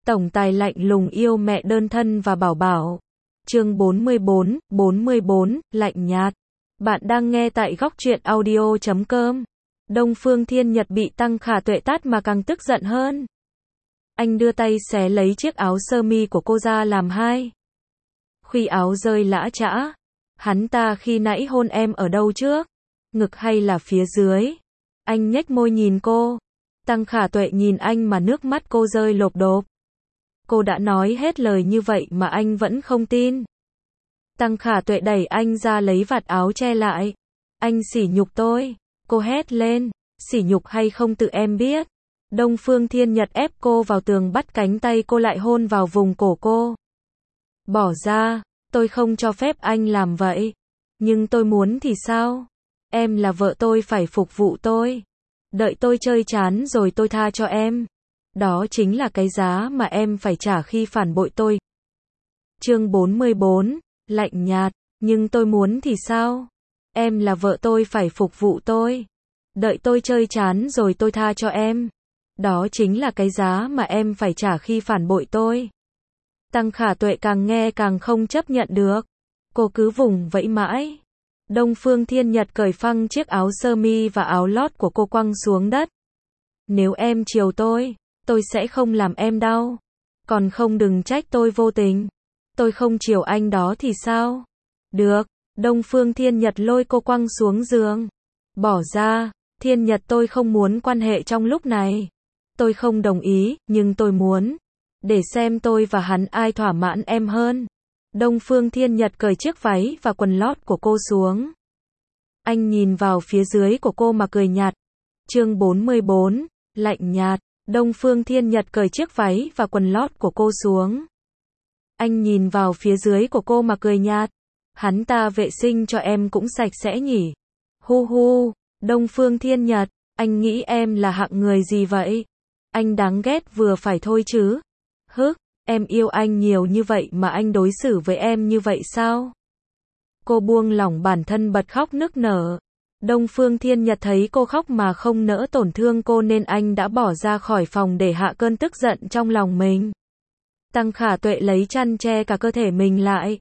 Tổng tài lạnh lùng yêu mẹ đơn thân và bảo bảo. Chương 44, lạnh nhạt. Bạn đang nghe tại góc truyện audio.com. Đông Phương Thiên Nhật bị Tăng Khả Tuệ tát mà càng tức giận hơn. Anh đưa tay xé lấy chiếc áo sơ mi của cô ra làm hai. Khuy áo rơi lã chã. Hắn ta khi nãy hôn em ở đâu trước? Ngực hay là phía dưới? Anh nhếch môi nhìn cô. Tăng Khả Tuệ nhìn anh mà nước mắt cô rơi lộp đốp. Cô đã nói hết lời như vậy mà anh vẫn không tin. Tăng Khả Tuệ đẩy anh ra lấy vạt áo che lại. Anh sỉ nhục tôi. Cô hét lên. Sỉ nhục hay không tự em biết. Đông Phương Thiên Nhật ép cô vào tường, bắt cánh tay cô lại hôn vào vùng cổ cô. Bỏ ra. Tôi không cho phép anh làm vậy. Nhưng tôi muốn thì sao? Em là vợ tôi, phải phục vụ tôi. Đợi tôi chơi chán rồi tôi tha cho em. Đó chính là cái giá mà em phải trả khi phản bội tôi. Chương 44, lạnh nhạt. Nhưng tôi muốn thì sao? Em là vợ tôi, phải phục vụ tôi. Đợi tôi chơi chán rồi tôi tha cho em. Đó chính là cái giá mà em phải trả khi phản bội tôi. Tăng Khả Tuệ càng nghe càng không chấp nhận được. Cô cứ vùng vẫy mãi. Đông Phương Thiên Nhật cởi phăng chiếc áo sơ mi và áo lót của cô quăng xuống đất. Nếu em chiều tôi sẽ không làm em đau. Còn không đừng trách tôi vô tình. Tôi không chiều anh đó thì sao? Được. Đông Phương Thiên Nhật lôi cô quăng xuống giường. Bỏ ra. Thiên Nhật, tôi không muốn quan hệ trong lúc này. Tôi không đồng ý, nhưng tôi muốn. Để xem tôi và hắn ai thỏa mãn em hơn. Đông Phương Thiên Nhật cởi chiếc váy và quần lót của cô xuống. Anh nhìn vào phía dưới của cô mà cười nhạt. Chương 44, lạnh nhạt. Đông Phương Thiên Nhật cởi chiếc váy và quần lót của cô xuống. Anh nhìn vào phía dưới của cô mà cười nhạt. Hắn ta vệ sinh cho em cũng sạch sẽ nhỉ? Hu hu. Đông Phương Thiên Nhật, anh nghĩ em là hạng người gì vậy? Anh đáng ghét vừa phải thôi chứ. Hức, em yêu anh nhiều như vậy mà anh đối xử với em như vậy sao? Cô buông lỏng bản thân bật khóc nức nở. Đông Phương Thiên Nhật thấy cô khóc mà không nỡ tổn thương cô nên anh đã bỏ ra khỏi phòng để hạ cơn tức giận trong lòng mình. Tăng Khả Tuệ lấy chăn che cả cơ thể mình lại.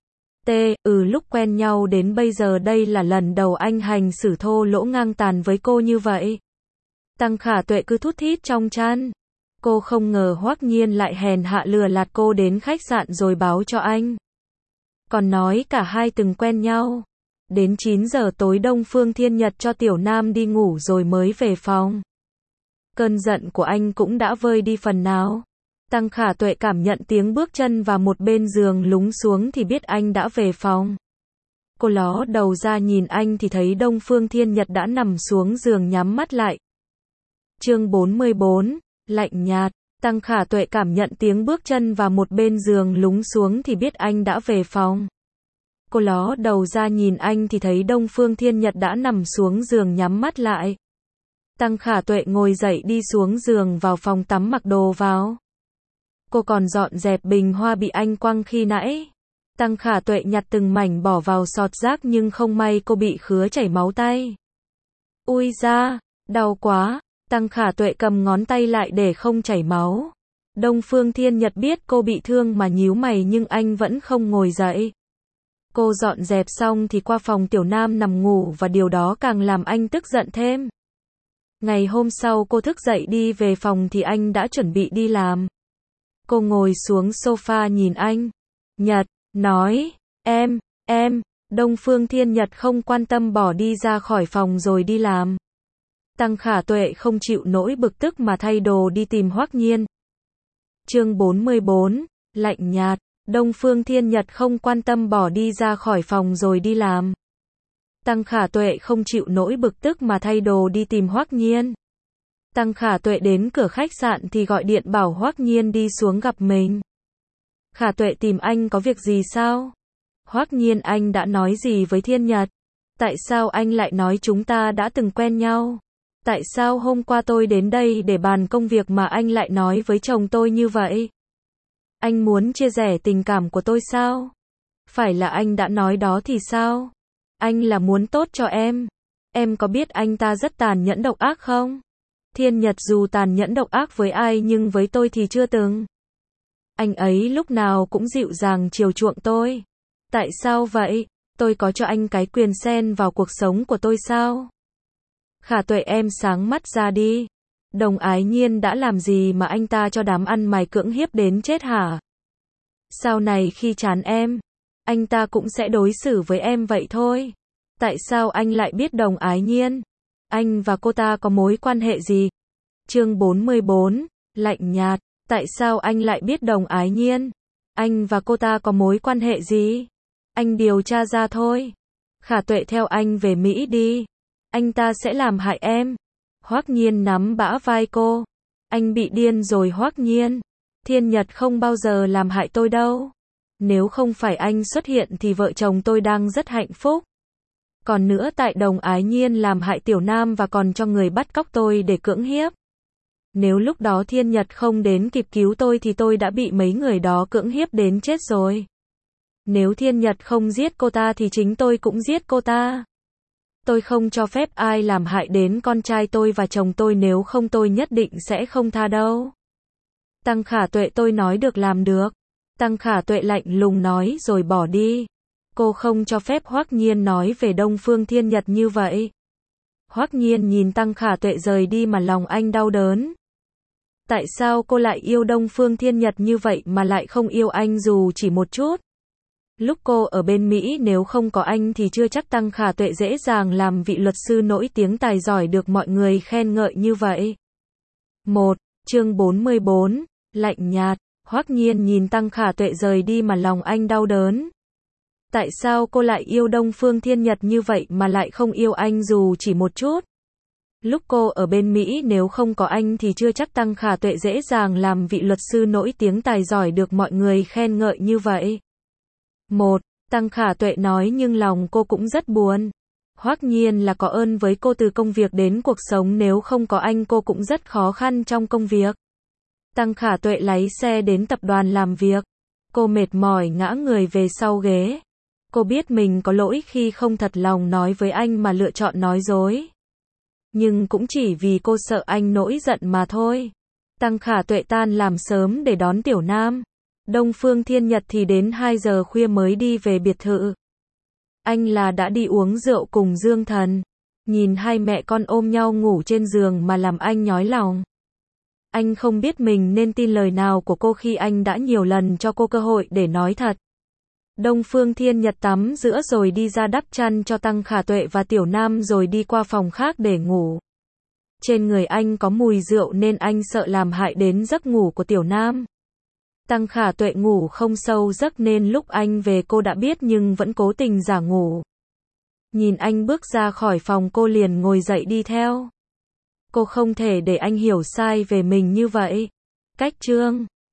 Lúc quen nhau đến bây giờ đây là lần đầu anh hành xử thô lỗ ngang tàn với cô như vậy. Tăng Khả Tuệ cứ thút thít trong chăn. Cô không ngờ Hoắc Nhiên lại hèn hạ lừa lạt cô đến khách sạn rồi báo cho anh. Còn nói cả hai từng quen nhau. Đến 9 giờ tối Đông Phương Thiên Nhật cho Tiểu Nam đi ngủ rồi mới về phòng. Cơn giận của anh cũng đã vơi đi phần nào. Tăng Khả Tuệ cảm nhận tiếng bước chân và một bên giường lúng xuống thì biết anh đã về phòng. Cô ló đầu ra nhìn anh thì thấy Đông Phương Thiên Nhật đã nằm xuống giường nhắm mắt lại. Chương 44, lạnh nhạt. Tăng Khả Tuệ cảm nhận tiếng bước chân và một bên giường lúng xuống thì biết anh đã về phòng. Cô ló đầu ra nhìn anh thì thấy Đông Phương Thiên Nhật đã nằm xuống giường nhắm mắt lại. Tăng Khả Tuệ ngồi dậy đi xuống giường vào phòng tắm mặc đồ vào. Cô còn dọn dẹp bình hoa bị anh quăng khi nãy. Tăng Khả Tuệ nhặt từng mảnh bỏ vào sọt rác nhưng không may cô bị khứa chảy máu tay. Ui da, đau quá. Tăng Khả Tuệ cầm ngón tay lại để không chảy máu. Đông Phương Thiên Nhật biết cô bị thương mà nhíu mày nhưng anh vẫn không ngồi dậy. Cô dọn dẹp xong thì qua phòng Tiểu Nam nằm ngủ và điều đó càng làm anh tức giận thêm. Ngày hôm sau cô thức dậy đi về phòng thì anh đã chuẩn bị đi làm. Cô ngồi xuống sofa nhìn anh. Nhật, nói, em, Đông Phương Thiên Nhật không quan tâm bỏ đi ra khỏi phòng rồi đi làm. Tăng Khả Tuệ không chịu nỗi bực tức mà thay đồ đi tìm Hoắc Nhiên. Chương 44, lạnh nhạt. Đông Phương Thiên Nhật không quan tâm bỏ đi ra khỏi phòng rồi đi làm. Tăng Khả Tuệ không chịu nỗi bực tức mà thay đồ đi tìm Hoắc Nhiên. Tăng Khả Tuệ đến cửa khách sạn thì gọi điện bảo Hoắc Nhiên đi xuống gặp mình. Khả Tuệ tìm anh có việc gì sao? Hoắc Nhiên, anh đã nói gì với Thiên Nhật? Tại sao anh lại nói chúng ta đã từng quen nhau? Tại sao hôm qua tôi đến đây để bàn công việc mà anh lại nói với chồng tôi như vậy? Anh muốn chia rẽ tình cảm của tôi sao? Phải là anh đã nói đó thì sao? Anh là muốn tốt cho em. Em có biết anh ta rất tàn nhẫn độc ác không? Thiên Nhật dù tàn nhẫn độc ác với ai nhưng với tôi thì chưa từng. Anh ấy lúc nào cũng dịu dàng chiều chuộng tôi. Tại sao vậy? Tôi có cho anh cái quyền xen vào cuộc sống của tôi sao? Khả Tuệ em sáng mắt ra đi. Đồng Ái Nhiên đã làm gì mà anh ta cho đám ăn mày cưỡng hiếp đến chết hả? Sau này khi chán em, anh ta cũng sẽ đối xử với em vậy thôi. Tại sao anh lại biết Đồng Ái Nhiên? Anh và cô ta có mối quan hệ gì? Chương 44, lạnh nhạt. Tại sao anh lại biết Đồng Ái Nhiên? Anh và cô ta có mối quan hệ gì? Anh điều tra ra thôi. Khả Tuệ theo anh về Mỹ đi. Anh ta sẽ làm hại em. Hoắc Nhiên nắm bả vai cô. Anh bị điên rồi Hoắc Nhiên. Thiên Nhật không bao giờ làm hại tôi đâu. Nếu không phải anh xuất hiện thì vợ chồng tôi đang rất hạnh phúc. Còn nữa tại Đồng Ái Nhiên làm hại Tiểu Nam và còn cho người bắt cóc tôi để cưỡng hiếp. Nếu lúc đó Thiên Nhật không đến kịp cứu tôi thì tôi đã bị mấy người đó cưỡng hiếp đến chết rồi. Nếu Thiên Nhật không giết cô ta thì chính tôi cũng giết cô ta. Tôi không cho phép ai làm hại đến con trai tôi và chồng tôi, nếu không tôi nhất định sẽ không tha đâu. Tăng Khả Tuệ, tôi nói được làm được. Tăng Khả Tuệ lạnh lùng nói rồi bỏ đi. Cô không cho phép Hoắc Nhiên nói về Đông Phương Thiên Nhật như vậy. Hoắc Nhiên nhìn Tăng Khả Tuệ rời đi mà lòng anh đau đớn. Tại sao cô lại yêu Đông Phương Thiên Nhật như vậy mà lại không yêu anh dù chỉ một chút? Lúc cô ở bên Mỹ, nếu không có anh thì chưa chắc Tăng Khả Tuệ dễ dàng làm vị luật sư nổi tiếng tài giỏi được mọi người khen ngợi như vậy. Chương 44, lạnh nhạt. Hoắc Nhiên nhìn Tăng Khả Tuệ rời đi mà lòng anh đau đớn. Tại sao cô lại yêu Đông Phương Thiên Nhật như vậy mà lại không yêu anh dù chỉ một chút? Lúc cô ở bên Mỹ, nếu không có anh thì chưa chắc Tăng Khả Tuệ dễ dàng làm vị luật sư nổi tiếng tài giỏi được mọi người khen ngợi như vậy. Tăng Khả Tuệ nói nhưng lòng cô cũng rất buồn. Hoắc Nhiên là có ơn với cô từ công việc đến cuộc sống, nếu không có anh cô cũng rất khó khăn trong công việc. Tăng Khả Tuệ lái xe đến tập đoàn làm việc. Cô mệt mỏi ngã người về sau ghế. Cô biết mình có lỗi khi không thật lòng nói với anh mà lựa chọn nói dối. Nhưng cũng chỉ vì cô sợ anh nổi giận mà thôi. Tăng Khả Tuệ tan làm sớm để đón Tiểu Nam. Đông Phương Thiên Nhật thì đến 2 giờ khuya mới đi về biệt thự. Anh là đã đi uống rượu cùng Dương Thần. Nhìn hai mẹ con ôm nhau ngủ trên giường mà làm anh nhói lòng. Anh không biết mình nên tin lời nào của cô khi anh đã nhiều lần cho cô cơ hội để nói thật. Đông Phương Thiên Nhật tắm rửa rồi đi ra đắp chăn cho Tăng Khả Tuệ và Tiểu Nam rồi đi qua phòng khác để ngủ. Trên người anh có mùi rượu nên anh sợ làm hại đến giấc ngủ của Tiểu Nam. Tăng Khả Tuệ ngủ không sâu giấc nên lúc anh về cô đã biết nhưng vẫn cố tình giả ngủ. Nhìn anh bước ra khỏi phòng cô liền ngồi dậy đi theo. Cô không thể để anh hiểu sai về mình như vậy. Cách chương